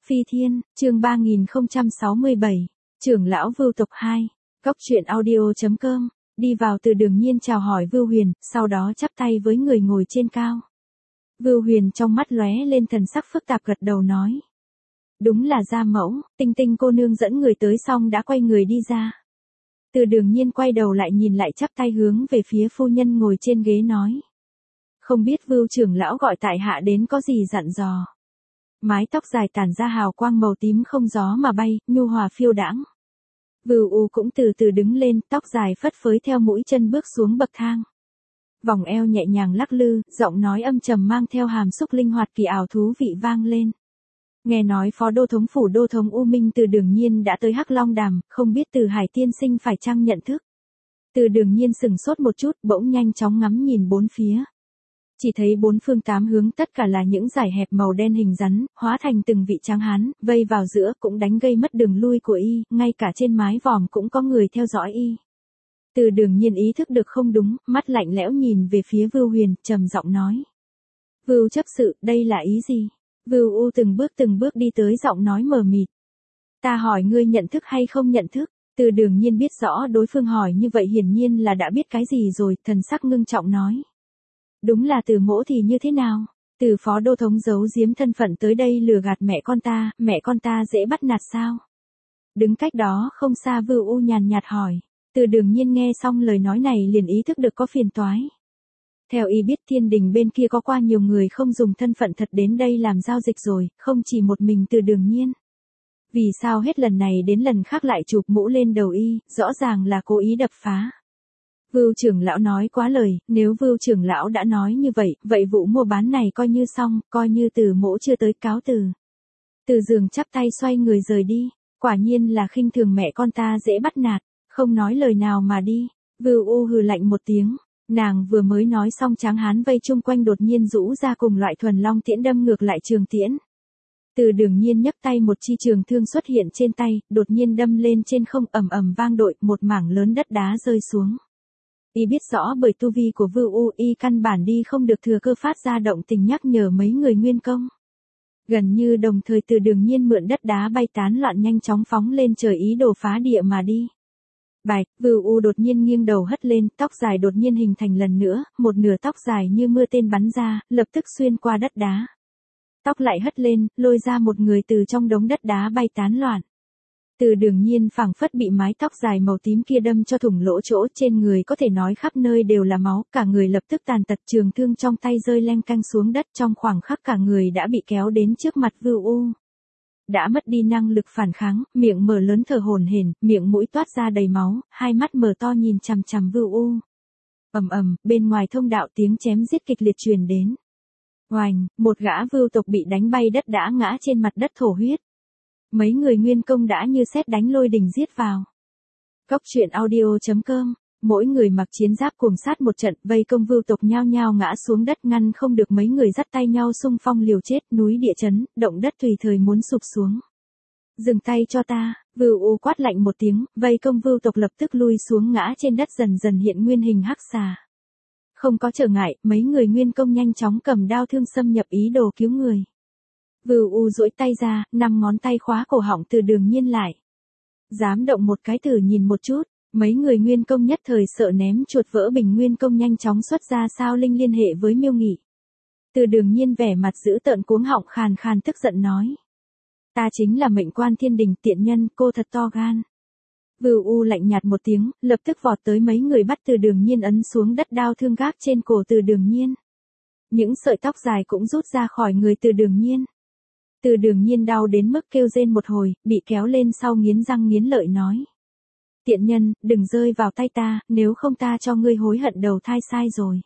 Phi Thiên, chương 3067, trưởng lão Vưu tộc 2, góc truyện audio.com, đi vào Từ Đường Nhiên chào hỏi Vưu Huyền, sau đó chắp tay với người ngồi trên cao. Vưu Huyền trong mắt lóe lên thần sắc phức tạp gật đầu nói. Đúng là gia mẫu, Tinh Tinh cô nương dẫn người tới xong đã quay người đi ra. Từ Đường Nhiên quay đầu lại nhìn lại chắp tay hướng về phía phu nhân ngồi trên ghế nói. Không biết Vưu trưởng lão gọi tại hạ đến có gì dặn dò. Mái tóc dài tản ra hào quang màu tím không gió mà bay, nhu hòa phiêu đãng. Vưu U cũng từ từ đứng lên, tóc dài phất phới theo mũi chân bước xuống bậc thang. Vòng eo nhẹ nhàng lắc lư, giọng nói âm trầm mang theo hàm xúc linh hoạt kỳ ảo thú vị vang lên. Nghe nói phó đô thống phủ đô thống U Minh Từ Đường Nhiên đã tới Hắc Long Đàm, không biết Từ Hải tiên sinh phải chăng nhận thức. Từ Đường Nhiên sừng sốt một chút, bỗng nhanh chóng ngắm nhìn bốn phía. Chỉ thấy bốn phương tám hướng tất cả là những dải hẹp màu đen hình rắn, hóa thành từng vị tráng hán, vây vào giữa cũng đánh gây mất đường lui của y, ngay cả trên mái vòm cũng có người theo dõi y. Từ Đường Nhiên ý thức được không đúng, mắt lạnh lẽo nhìn về phía Vưu Huyền, trầm giọng nói. Vưu chấp sự, đây là ý gì? Vưu U từng bước đi tới giọng nói mờ mịt. Ta hỏi ngươi nhận thức hay không nhận thức? Từ Đường Nhiên biết rõ đối phương hỏi như vậy hiển nhiên là đã biết cái gì rồi, thần sắc ngưng trọng nói. Đúng là Từ mỗ thì như thế nào? Từ phó đô thống giấu giếm thân phận tới đây lừa gạt mẹ con ta dễ bắt nạt sao? Đứng cách đó không xa Vưu U nhàn nhạt hỏi. Từ Đường Nhiên nghe xong lời nói này liền ý thức được có phiền toái. Theo y biết Thiên Đình bên kia có qua nhiều người không dùng thân phận thật đến đây làm giao dịch rồi, không chỉ một mình Từ Đường Nhiên. Vì sao hết lần này đến lần khác lại chụp mũ lên đầu y, rõ ràng là cố ý đập phá. Vưu trưởng lão nói quá lời, nếu Vưu trưởng lão đã nói như vậy, vậy vụ mua bán này coi như xong, coi như Từ mỗ chưa tới, cáo từ. Từ Dường chắp tay xoay người rời đi, quả nhiên là khinh thường mẹ con ta dễ bắt nạt, không nói lời nào mà đi. Vưu U hừ lạnh một tiếng, nàng vừa mới nói xong tráng hán vây chung quanh đột nhiên rũ ra cùng loại thuần long tiễn đâm ngược lại trường tiễn. Từ Đường Nhiên nhấc tay một chi trường thương xuất hiện trên tay, đột nhiên đâm lên trên không, ầm ầm vang đội, một mảng lớn đất đá rơi xuống. Y biết rõ bởi tu vi của Vưu U, y căn bản đi không được thừa cơ phát ra động tình nhắc nhở mấy người nguyên công. Gần như đồng thời Từ Đường Nhiên mượn đất đá bay tán loạn nhanh chóng phóng lên trời ý đồ phá địa mà đi. Bạch, Vưu U đột nhiên nghiêng đầu hất lên, tóc dài đột nhiên hình thành lần nữa, một nửa tóc dài như mưa tên bắn ra, lập tức xuyên qua đất đá. Tóc lại hất lên, lôi ra một người từ trong đống đất đá bay tán loạn. Từ Đường Nhiên phảng phất bị mái tóc dài màu tím kia đâm cho thủng lỗ chỗ, trên người có thể nói khắp nơi đều là máu, cả người lập tức tàn tật, trường thương trong tay rơi leng canh xuống đất, trong khoảng khắc cả người đã bị kéo đến trước mặt Vưu U. Đã mất đi năng lực phản kháng, miệng mở lớn thở hổn hển, miệng mũi toát ra đầy máu, hai mắt mở to nhìn chằm chằm Vưu U. Ầm ầm, bên ngoài thông đạo tiếng chém giết kịch liệt truyền đến. Oành, một gã Vưu tộc bị đánh bay đất đã ngã trên mặt đất thổ huyết. Mấy người nguyên công đã như sét đánh lôi đình giết vào. Góc truyện audio.com, mỗi người mặc chiến giáp cuồng sát một trận, vây công Vưu tộc nhao nhao ngã xuống đất, ngăn không được mấy người dắt tay nhau xung phong liều chết, núi địa chấn, động đất tùy thời muốn sụp xuống. Dừng tay cho ta, Vưu U quát lạnh một tiếng, vây công Vưu tộc lập tức lui xuống ngã trên đất, dần dần hiện nguyên hình hắc xà. Không có trở ngại, mấy người nguyên công nhanh chóng cầm đao thương xâm nhập ý đồ cứu người. Vưu U duỗi tay ra, 5 ngón tay khóa cổ họng Từ Đường Nhiên lại. Dám động một cái thử nhìn một chút, mấy người nguyên công nhất thời sợ ném chuột vỡ bình, nguyên công nhanh chóng xuất ra sao linh liên hệ với Miêu Nghị. Từ Đường Nhiên vẻ mặt dữ tợn cuống họng khàn khàn tức giận nói. Ta chính là mệnh quan Thiên Đình, tiện nhân, cô thật to gan. Vưu U lạnh nhạt một tiếng, lập tức vọt tới mấy người bắt Từ Đường Nhiên ấn xuống đất, đao thương gác trên cổ Từ Đường Nhiên. Những sợi tóc dài cũng rút ra khỏi người Từ Đường Nhiên. Từ Đường Nhiên đau đến mức kêu rên một hồi, bị kéo lên sau nghiến răng nghiến lợi nói. Tiện nhân, đừng rơi vào tay ta, nếu không ta cho ngươi hối hận đầu thai sai rồi.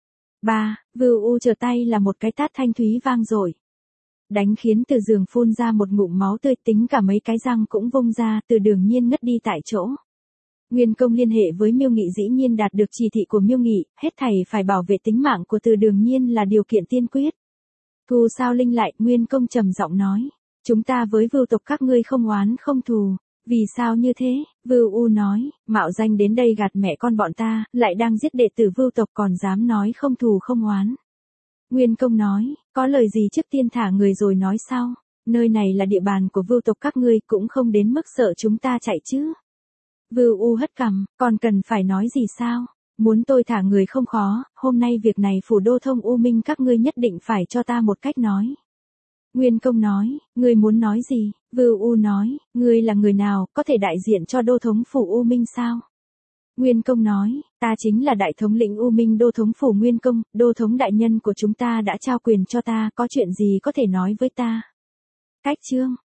Vưu U trở tay là một cái tát thanh thúy vang dội. Đánh khiến Từ Dường phun ra một ngụm máu tươi, tính cả mấy cái răng cũng vung ra, Từ Đường Nhiên ngất đi tại chỗ. Nguyên công liên hệ với Miêu Nghị dĩ nhiên đạt được chỉ thị của Miêu Nghị, hết thảy phải bảo vệ tính mạng của Từ Đường Nhiên là điều kiện tiên quyết. Thu sao linh lại, Nguyên công trầm giọng nói. Chúng ta với Vưu tộc các ngươi không oán không thù. Vì sao như thế? Vưu U nói, mạo danh đến đây gạt mẹ con bọn ta, lại đang giết đệ tử Vưu tộc còn dám nói không thù không oán. Nguyên công nói, có lời gì trước tiên thả người rồi nói sau. Nơi này là địa bàn của Vưu tộc các ngươi, cũng không đến mức sợ chúng ta chạy chứ. Vưu U hất cằm, còn cần phải nói gì sao? Muốn tôi thả người không khó, hôm nay việc này phủ đô thông U Minh các ngươi nhất định phải cho ta một cách nói. Nguyên Công nói, ngươi muốn nói gì? Vưu U nói, ngươi là người nào, có thể đại diện cho đô thống phủ U Minh sao? Nguyên Công nói, ta chính là đại thống lĩnh U Minh đô thống phủ Nguyên Công, đô thống đại nhân của chúng ta đã trao quyền cho ta, có chuyện gì có thể nói với ta? Cách chương